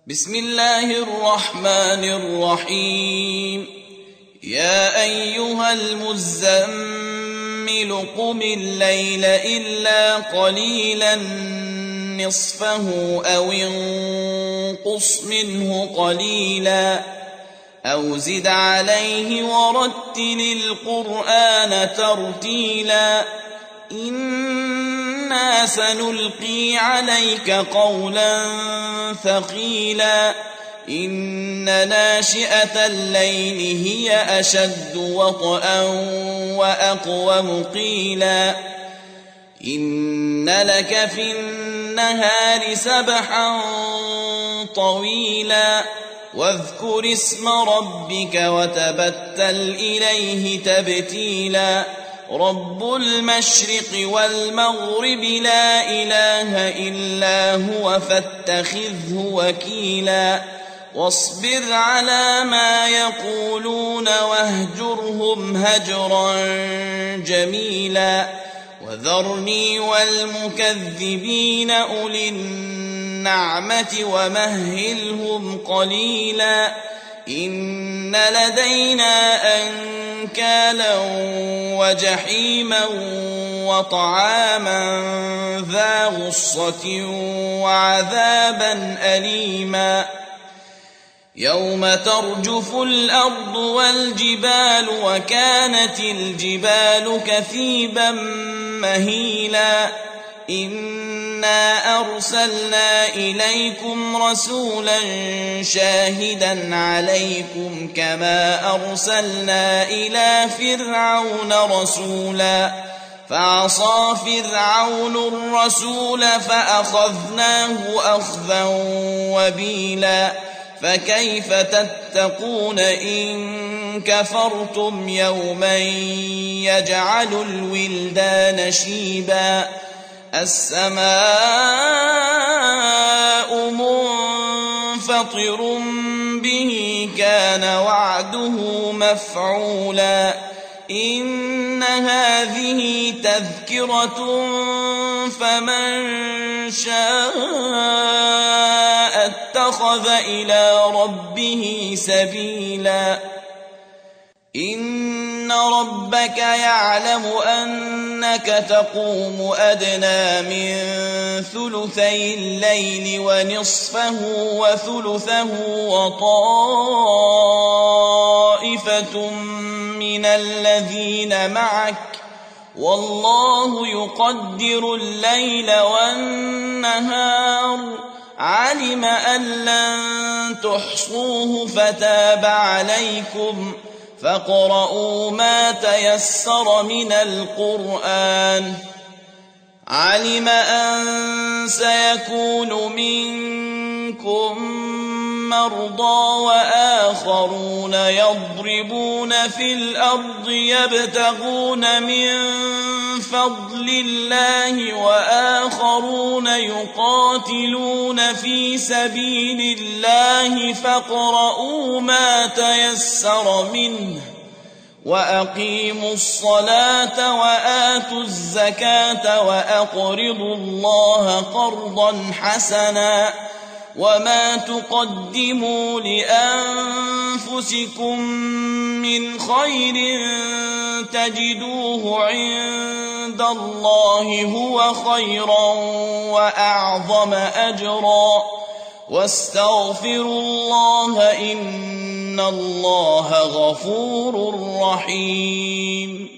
بسم الله الرحمن الرحيم. يا أيها المزمل قم الليل إلا قليلا نصفه أو انقص منه قليلا أو زد عليه ورتل القرآن ترتيلا إنا سنلقي عليك قولا ثقيلا إن ناشئة الليل هي أشد وطئا وأقوم قيلا إن لك في النهار سبحا طويلا واذكر اسم ربك وتبتل إليه تبتيلا رب المشرق والمغرب لا إله إلا هو فاتخذه وكيلا واصبر على ما يقولون واهجرهم هجرا جميلا وذرني والمكذبين أولي النعمة ومهلهم قليلا إن لدينا أنكالا وجحيما وطعاما ذا غصة وعذابا أليما يوم ترجف الأرض والجبال وكانت الجبال كثيبا مهيلا إنا أرسلنا إليكم رسولا شاهدا عليكم كما أرسلنا إلى فرعون رسولا فعصى فرعون الرسول فأخذناه أخذا وبيلا فكيف تتقون إن كفرتم يوما يجعل الولدان شيبا السماء منفطر به كان وعده مفعولا إن هذه تذكرة فمن شاء اتخذ إلى ربه سبيلا إن ربك يعلم أنك تقوم أدنى من ثلثي الليل ونصفه وثلثه وطائفة من الذين معك والله يقدر الليل والنهار علم أن لن تحصوه فتاب عليكم فاقرؤوا ما تيسر من القرآن علم أن سيكون منكم مرضى وآخرون يضربون في الأرض يبتغون من فضل الله وآخرون يقاتلون في سبيل الله فاقرؤوا ما تيسر منه وأقيموا الصلاة وآتوا الزكاة وأقرضوا الله قرضا حسنا وما تقدموا لأنفسكم من خير تجدوه عند الله هو خيرا وأعظم أجرا واستغفروا الله إن الله غفور رحيم.